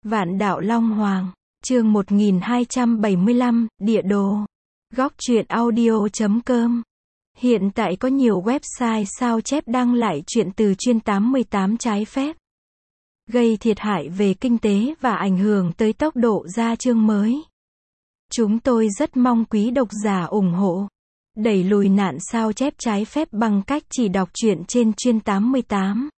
Vạn Đạo Long Hoàng, chương 1275, địa đồ. Góc truyện audio.com. Hiện tại có nhiều website sao chép đăng lại truyện từ chuyên 88 trái phép, gây thiệt hại về kinh tế và ảnh hưởng tới tốc độ ra chương mới. Chúng tôi rất mong quý độc giả ủng hộ, đẩy lùi nạn sao chép trái phép bằng cách chỉ đọc truyện trên chuyên 88.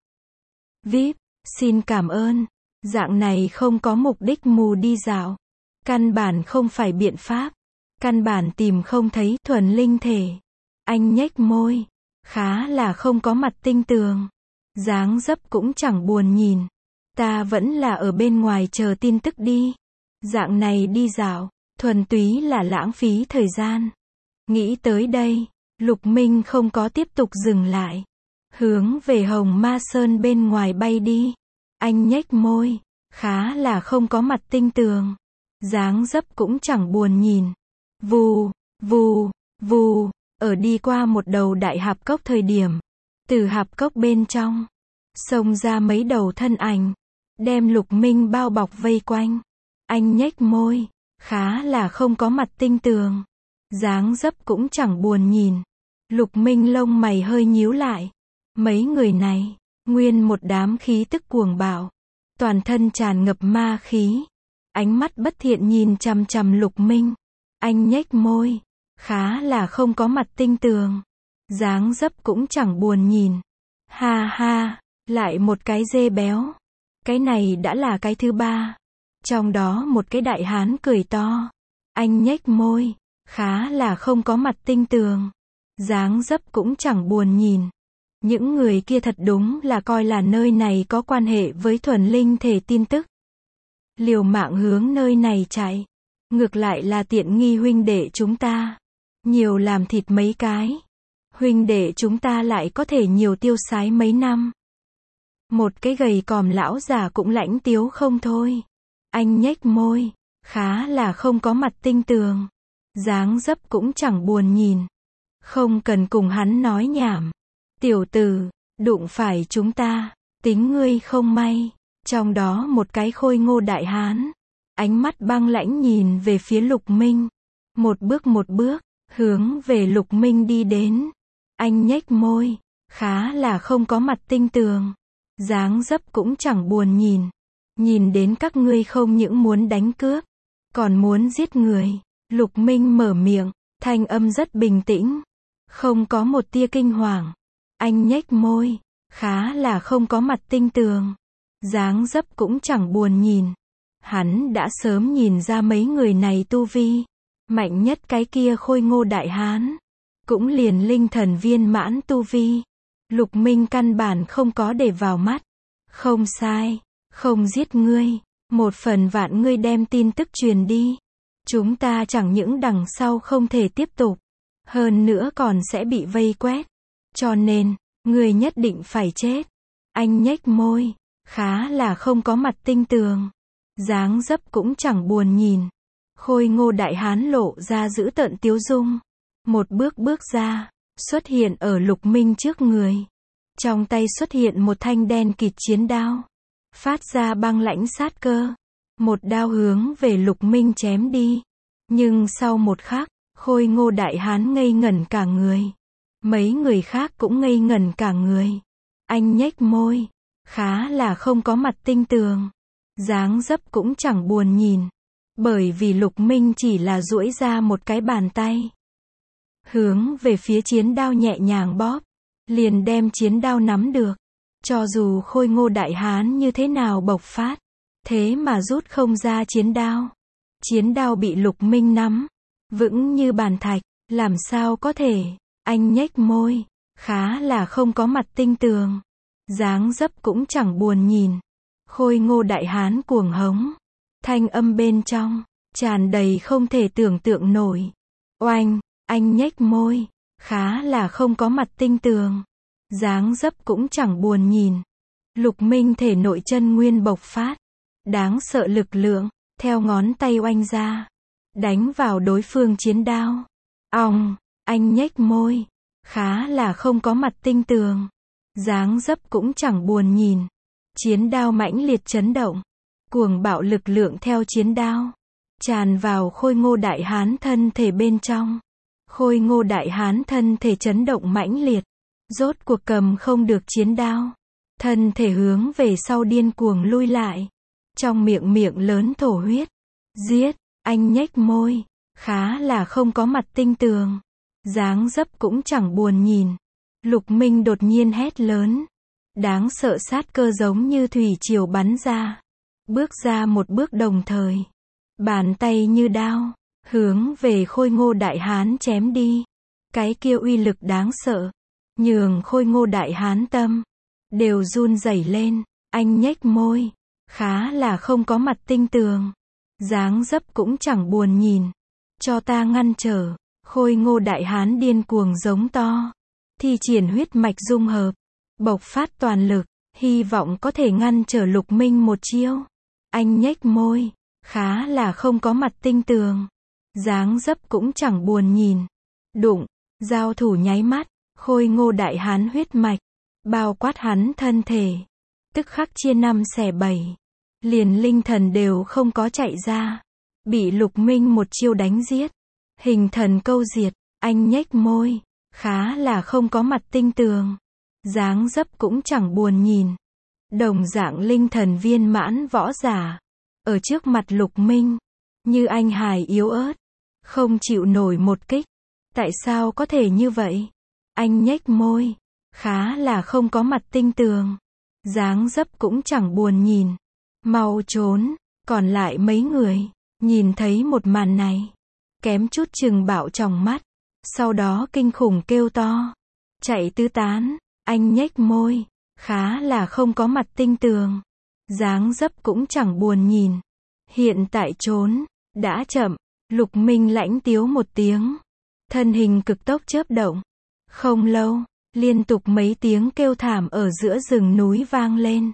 VIP, xin cảm ơn. Dạng này không có mục đích mù đi dạo. Căn bản không phải biện pháp. Căn bản tìm không thấy, thuần linh thể. Anh nhếch môi. Khá là không có mặt tinh tường. Dáng dấp cũng chẳng buồn nhìn. Ta vẫn là ở bên ngoài chờ tin tức đi. Dạng này đi dạo, thuần túy là lãng phí thời gian. Nghĩ tới đây, Lục Minh không có tiếp tục dừng lại. Hướng về Hồng Ma Sơn bên ngoài bay đi. Anh nhếch môi, khá là không có mặt tinh tường. Dáng dấp cũng chẳng buồn nhìn. Vù, vù, vù, ở đi qua một đầu đại hạp cốc thời điểm. Từ hạp cốc bên trong, xông ra mấy đầu thân ảnh, đem Lục Minh bao bọc vây quanh. Anh nhếch môi, khá là không có mặt tinh tường. Dáng dấp cũng chẳng buồn nhìn. Lục Minh lông mày hơi nhíu lại. Mấy người này, nguyên một đám khí tức cuồng bạo, toàn thân tràn ngập ma khí. Ánh mắt bất thiện nhìn chằm chằm Lục Minh. Anh nhếch môi, khá là không có mặt tinh tường. Dáng dấp cũng chẳng buồn nhìn. Ha ha, lại một cái dê béo. Cái này đã là cái thứ ba. Trong đó một cái đại hán cười to. Anh nhếch môi, khá là không có mặt tinh tường. Dáng dấp cũng chẳng buồn nhìn. Những người kia thật đúng là coi là nơi này có quan hệ với thuần linh thể tin tức. Liều mạng hướng nơi này chạy. Ngược lại là tiện nghi huynh đệ chúng ta. Nhiều làm thịt mấy cái. Huynh đệ chúng ta lại có thể nhiều tiêu sái mấy năm. Một cái gầy còm lão già cũng lãnh tiếu không thôi. Anh nhếch môi, khá là không có mặt tinh tường. Dáng dấp cũng chẳng buồn nhìn. Không cần cùng hắn nói nhảm. Tiểu tử, đụng phải chúng ta, tính ngươi không may. Trong đó một cái khôi ngô đại hán, ánh mắt băng lãnh nhìn về phía Lục Minh. Một bước, hướng về Lục Minh đi đến. Anh nhếch môi, khá là không có mặt tinh tường. Dáng dấp cũng chẳng buồn nhìn. Nhìn đến các ngươi không những muốn đánh cướp, còn muốn giết người. Lục Minh mở miệng, thanh âm rất bình tĩnh, không có một tia kinh hoàng. Anh nhếch môi, khá là không có mặt tinh tường. Dáng dấp cũng chẳng buồn nhìn. Hắn đã sớm nhìn ra mấy người này tu vi. Mạnh nhất cái kia khôi ngô đại hán. Cũng liền linh thần viên mãn tu vi. Lục Minh căn bản không có để vào mắt. Không sai, không giết ngươi. Một phần vạn ngươi đem tin tức truyền đi. Chúng ta chẳng những đằng sau không thể tiếp tục. Hơn nữa còn sẽ bị vây quét. Cho nên, ngươi nhất định phải chết. Anh nhếch môi, khá là không có mặt tinh tường. Dáng dấp cũng chẳng buồn nhìn. Khôi ngô đại hán lộ ra giữ tợn tiếu dung. Một bước ra, xuất hiện ở Lục Minh trước người. Trong tay xuất hiện một thanh đen kịt chiến đao. Phát ra băng lãnh sát cơ. Một đao hướng về Lục Minh chém đi. Nhưng sau một khắc, khôi ngô đại hán ngây ngẩn cả người. Mấy người khác cũng ngây ngẩn cả người. Anh nhếch môi, khá là không có mặt tinh tường. Dáng dấp cũng chẳng buồn nhìn. Bởi vì Lục Minh chỉ là duỗi ra một cái bàn tay. Hướng về phía chiến đao nhẹ nhàng bóp. Liền đem chiến đao nắm được. Cho dù khôi ngô đại hán như thế nào bộc phát. Thế mà rút không ra chiến đao. Chiến đao bị Lục Minh nắm. Vững như bàn thạch. Làm sao có thể. Anh nhếch môi, khá là không có mặt tinh tường. Dáng dấp cũng chẳng buồn nhìn. Khôi ngô đại hán cuồng hống. Thanh âm bên trong, tràn đầy không thể tưởng tượng nổi. Oanh, anh nhếch môi, khá là không có mặt tinh tường. Dáng dấp cũng chẳng buồn nhìn. Lục Minh thể nội chân nguyên bộc phát. Đáng sợ lực lượng, theo ngón tay oanh ra. Đánh vào đối phương chiến đao. Ong. Anh nhếch môi, khá là không có mặt tinh tường. Dáng dấp cũng chẳng buồn nhìn. Chiến đao mãnh liệt chấn động. Cuồng bạo lực lượng theo chiến đao tràn vào Khôi Ngô Đại Hán thân thể bên trong. Khôi Ngô Đại Hán thân thể chấn động mãnh liệt, rốt cuộc cầm không được chiến đao, thân thể hướng về sau điên cuồng lui lại, trong miệng lớn thổ huyết. Giết, anh nhếch môi, khá là không có mặt tinh tường, dáng dấp cũng chẳng buồn nhìn. Lục Minh đột nhiên hét lớn, đáng sợ sát cơ giống như thủy triều bắn ra, bước ra một bước đồng thời, bàn tay như đao, hướng về Khôi Ngô Đại Hán chém đi. Cái kia uy lực đáng sợ, nhường Khôi Ngô Đại Hán tâm đều run rẩy lên. Anh nhếch môi, khá là không có mặt tinh tường, dáng dấp cũng chẳng buồn nhìn. Cho ta ngăn trở. Khôi Ngô Đại Hán điên cuồng giống to, thi triển huyết mạch dung hợp, bộc phát toàn lực, hy vọng có thể ngăn trở Lục Minh một chiêu. Anh nhếch môi, khá là không có mặt tinh tường, dáng dấp cũng chẳng buồn nhìn. Đụng, giao thủ nháy mắt, Khôi Ngô Đại Hán huyết mạch bao quát hắn thân thể, tức khắc chia 5 xẻ 7, liền linh thần đều không có chạy ra, bị Lục Minh một chiêu đánh giết. Hình thần câu diệt. Anh nhếch môi, khá là không có mặt tinh tường, dáng dấp cũng chẳng buồn nhìn. Đồng dạng linh thần viên mãn võ giả, ở trước mặt Lục Minh, như anh hài yếu ớt, không chịu nổi một kích. Tại sao có thể như vậy? Anh nhếch môi, khá là không có mặt tinh tường, dáng dấp cũng chẳng buồn nhìn. Mau trốn. Còn lại mấy người nhìn thấy một màn này, kém chút chừng bạo tròng mắt, sau đó kinh khủng kêu to, chạy tứ tán. Anh nhếch môi, khá là không có mặt tinh tường, dáng dấp cũng chẳng buồn nhìn. Hiện tại trốn đã chậm. Lục Minh lãnh tiếu một tiếng, thân hình cực tốc chớp động. Không lâu, liên tục mấy tiếng kêu thảm ở giữa rừng núi vang lên.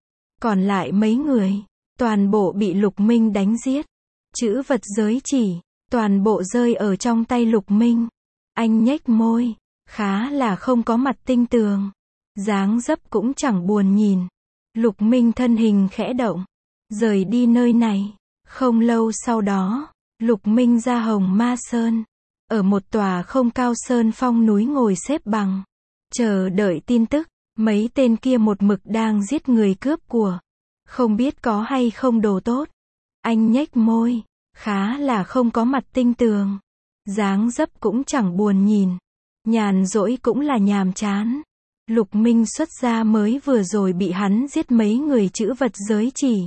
Còn lại mấy người, toàn bộ bị Lục Minh đánh giết. Chữ vật giới chỉ, toàn bộ rơi ở trong tay Lục Minh. Anh nhếch môi, khá là không có mặt tinh tường, dáng dấp cũng chẳng buồn nhìn. Lục Minh thân hình khẽ động, rời đi nơi này. Không lâu sau đó, Lục Minh ra Hồng Ma Sơn, ở một tòa không cao sơn phong núi ngồi xếp bằng, chờ đợi tin tức. Mấy tên kia một mực đang giết người cướp của, không biết có hay không đồ tốt. Anh nhếch môi, khá là không có mặt tinh tường, dáng dấp cũng chẳng buồn nhìn. Nhàn rỗi cũng là nhàm chán. Lục Minh xuất ra mới vừa rồi bị hắn giết mấy người chữ vật giới chỉ,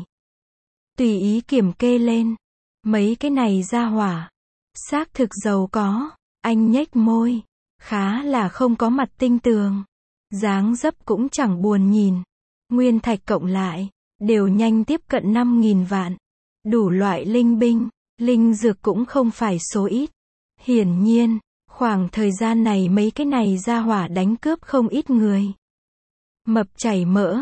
tùy ý kiểm kê lên. Mấy cái này ra hỏa, xác thực giàu có. Anh nhếch môi, khá là không có mặt tinh tường, dáng dấp cũng chẳng buồn nhìn. Nguyên thạch cộng lại, đều nhanh tiếp cận 5.000 vạn. Đủ loại linh binh, linh dược cũng không phải số ít. Hiển nhiên, khoảng thời gian này mấy cái này ra hỏa đánh cướp không ít người. Mập chảy mỡ.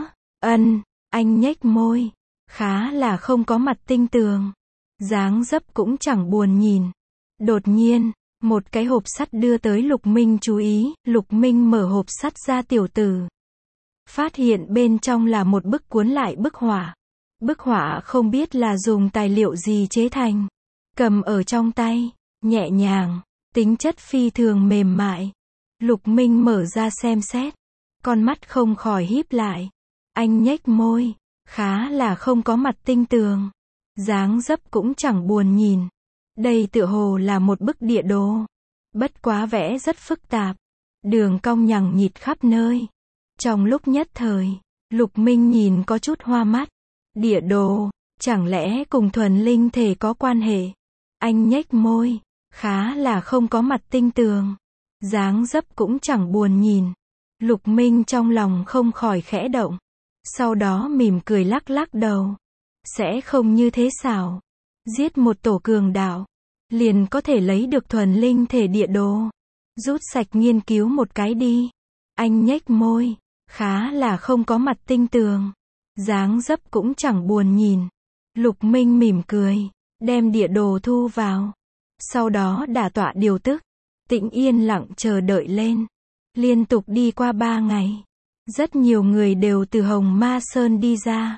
Anh nhếch môi, khá là không có mặt tinh tường, dáng dấp cũng chẳng buồn nhìn. Đột nhiên, một cái hộp sắt đưa tới Lục Minh chú ý. Lục Minh mở hộp sắt ra tiểu tử, phát hiện bên trong là một bức cuốn lại bức họa. Bức họa không biết là dùng tài liệu gì chế thành, cầm ở trong tay, nhẹ nhàng, tính chất phi thường mềm mại. Lục Minh mở ra xem xét, con mắt không khỏi híp lại. Anh nhếch môi, khá là không có mặt tinh tường, dáng dấp cũng chẳng buồn nhìn. Đây tựa hồ là một bức địa đồ, bất quá vẽ rất phức tạp, đường cong nhằng nhịt khắp nơi. Trong lúc nhất thời, Lục Minh nhìn có chút hoa mắt. Địa đồ, chẳng lẽ cùng thuần linh thể có quan hệ? Anh nhếch môi, khá là không có mặt tinh tường, dáng dấp cũng chẳng buồn nhìn. Lục Minh trong lòng không khỏi khẽ động, sau đó mỉm cười lắc lắc đầu. Sẽ không như thế sao? Giết một tổ cường đạo, liền có thể lấy được thuần linh thể địa đồ. Rút sạch nghiên cứu một cái đi. Anh nhếch môi, khá là không có mặt tinh tường, dáng dấp cũng chẳng buồn nhìn. Lục Minh mỉm cười, đem địa đồ thu vào, sau đó đả tọa điều tức, tĩnh yên lặng chờ đợi lên. Liên tục đi qua 3 ngày, rất nhiều người đều từ Hồng Ma Sơn đi ra.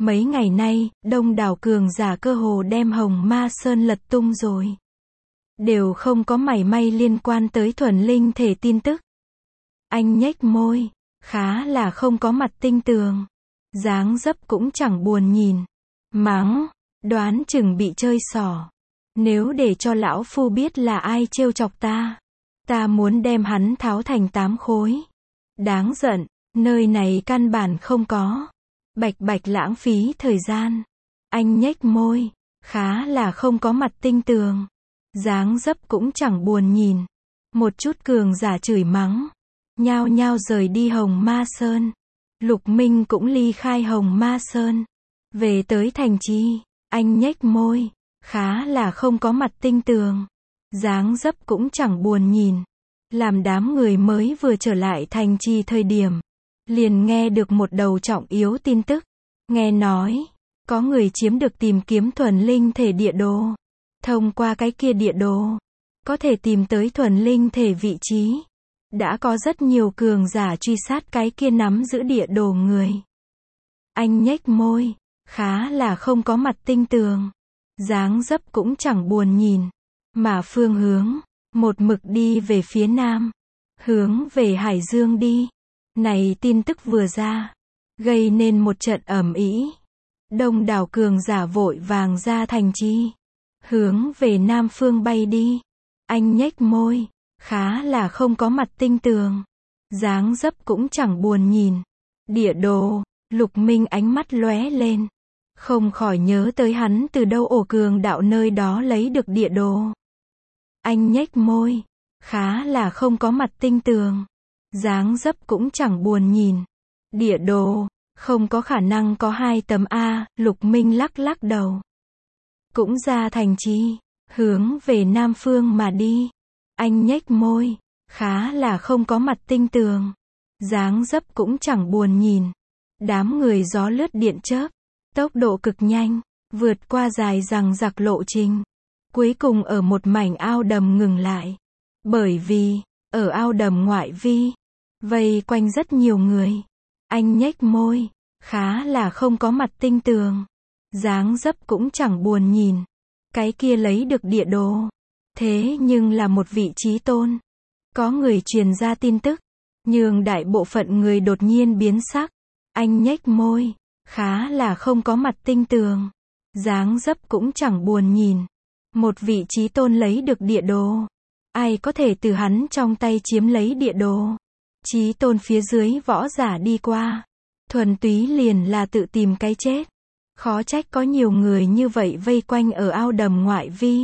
Mấy ngày nay, đông đảo cường giả cơ hồ đem Hồng Ma Sơn lật tung rồi. Đều không có mảy may liên quan tới thuần linh thể tin tức. Anh nhếch môi, khá là không có mặt tinh tường. Dáng dấp cũng chẳng buồn nhìn. Mắng, đoán chừng bị chơi xỏ. Nếu để cho lão phu biết là ai trêu chọc ta, ta muốn đem hắn tháo thành 8 khối. Đáng giận, nơi này căn bản không có. Bạch bạch lãng phí thời gian. Anh nhếch môi, khá là không có mặt tinh tường. Dáng dấp cũng chẳng buồn nhìn. Một chút cường giả chửi mắng, nhao nhao rời đi Hồng Ma Sơn. Lục Minh cũng ly khai Hồng Ma Sơn, về tới thành trì. Anh nhếch môi, khá là không có mặt tinh tường. Dáng dấp cũng chẳng buồn nhìn. Làm đám người mới vừa trở lại thành trì thời điểm, liền nghe được một đầu trọng yếu tin tức. Nghe nói, có người chiếm được tìm kiếm thuần linh thể địa đồ. Thông qua cái kia địa đồ, có thể tìm tới thuần linh thể vị trí. Đã có rất nhiều cường giả truy sát cái kia nắm giữ địa đồ người. Anh nhếch môi, khá là không có mặt tinh tường. Dáng dấp cũng chẳng buồn nhìn. Mà phương hướng, một mực đi về phía nam. Hướng về Hải Dương đi. Này tin tức vừa ra, gây nên một trận ầm ĩ. Đông đảo cường giả vội vàng ra thành trì, hướng về nam phương bay đi. Anh nhếch môi, khá là không có mặt tinh tường. Dáng dấp cũng chẳng buồn nhìn. Địa đồ, Lục Minh ánh mắt lóe lên. Không khỏi nhớ tới hắn từ đâu ổ cường đạo nơi đó lấy được địa đồ. Anh nhếch môi, khá là không có mặt tinh tường. Dáng dấp cũng chẳng buồn nhìn. Địa đồ, không có khả năng có 2 tấm A, Lục Minh lắc lắc đầu. Cũng ra thành trì, hướng về nam phương mà đi. Anh nhếch môi, khá là không có mặt tinh tường. Dáng dấp cũng chẳng buồn nhìn. Đám người gió lướt điện chớp, tốc độ cực nhanh, vượt qua dài dằng dặc lộ trình. Cuối cùng ở một mảnh ao đầm ngừng lại. Bởi vì, ở ao đầm ngoại vi, vây quanh rất nhiều người. Anh nhếch môi, khá là không có mặt tinh tường. Dáng dấp cũng chẳng buồn nhìn. Cái kia lấy được địa đồ. Thế nhưng là một vị trí tôn. Có người truyền ra tin tức, nhường đại bộ phận người đột nhiên biến sắc. Anh nhếch môi, khá là không có mặt tinh tường. Dáng dấp cũng chẳng buồn nhìn. Một vị trí tôn lấy được địa đồ. Ai có thể từ hắn trong tay chiếm lấy địa đồ? Chí tôn phía dưới võ giả đi qua. Thuần túy liền là tự tìm cái chết. Khó trách có nhiều người như vậy vây quanh ở ao đầm ngoại vi.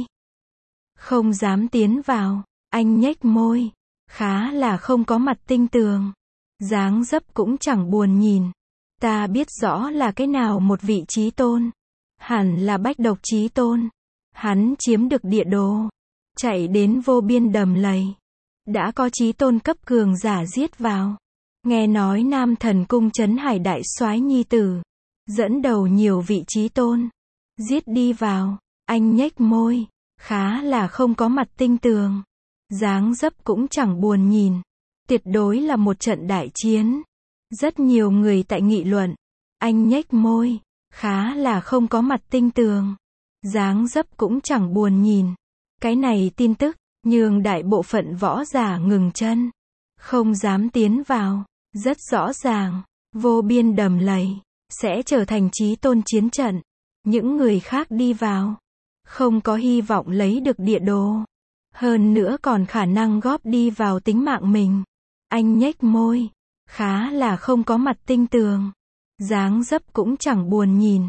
Không dám tiến vào. Anh nhếch môi, khá là không có mặt tinh tường. Dáng dấp cũng chẳng buồn nhìn. Ta biết rõ là cái nào một vị chí tôn. Hẳn là Bách Độc Chí Tôn. Hắn chiếm được địa đồ, chạy đến vô biên đầm lầy. Đã có chí tôn cấp cường giả giết vào. Nghe nói Nam Thần Cung Trấn Hải đại soái nhi tử, dẫn đầu nhiều vị chí tôn, giết đi vào. Anh nhếch môi, khá là không có mặt tinh tường. Dáng dấp cũng chẳng buồn nhìn. Tuyệt đối là một trận đại chiến. Rất nhiều người tại nghị luận. Anh nhếch môi, khá là không có mặt tinh tường. Dáng dấp cũng chẳng buồn nhìn. Cái này tin tức, nhường đại bộ phận võ giả ngừng chân. Không dám tiến vào. Rất rõ ràng, vô biên đầm lầy, sẽ trở thành chí tôn chiến trận. Những người khác đi vào, không có hy vọng lấy được địa đồ. Hơn nữa còn khả năng góp đi vào tính mạng mình. Anh nhếch môi, khá là không có mặt tinh tường. Dáng dấp cũng chẳng buồn nhìn.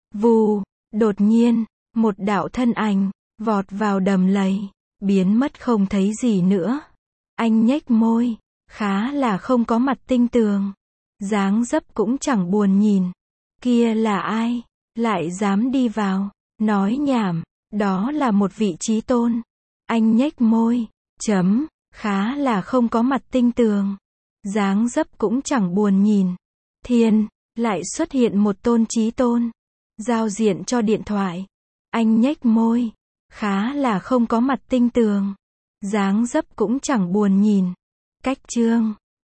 Vù, đột nhiên, một đạo thân ảnh, vọt vào đầm lầy, biến mất không thấy gì nữa. Anh nhếch môi, khá là không có mặt tinh tường. Dáng dấp cũng chẳng buồn nhìn. Kia là ai? Lại dám đi vào? Nói nhảm, đó là một vị chí tôn. Anh nhếch môi, khá là không có mặt tinh tường. Dáng dấp cũng chẳng buồn nhìn. Thiên, lại xuất hiện một tôn chí tôn. Giao diện cho điện thoại. Anh nhếch môi, khá là không có mặt tinh tường. Dáng dấp cũng chẳng buồn nhìn. Cách chương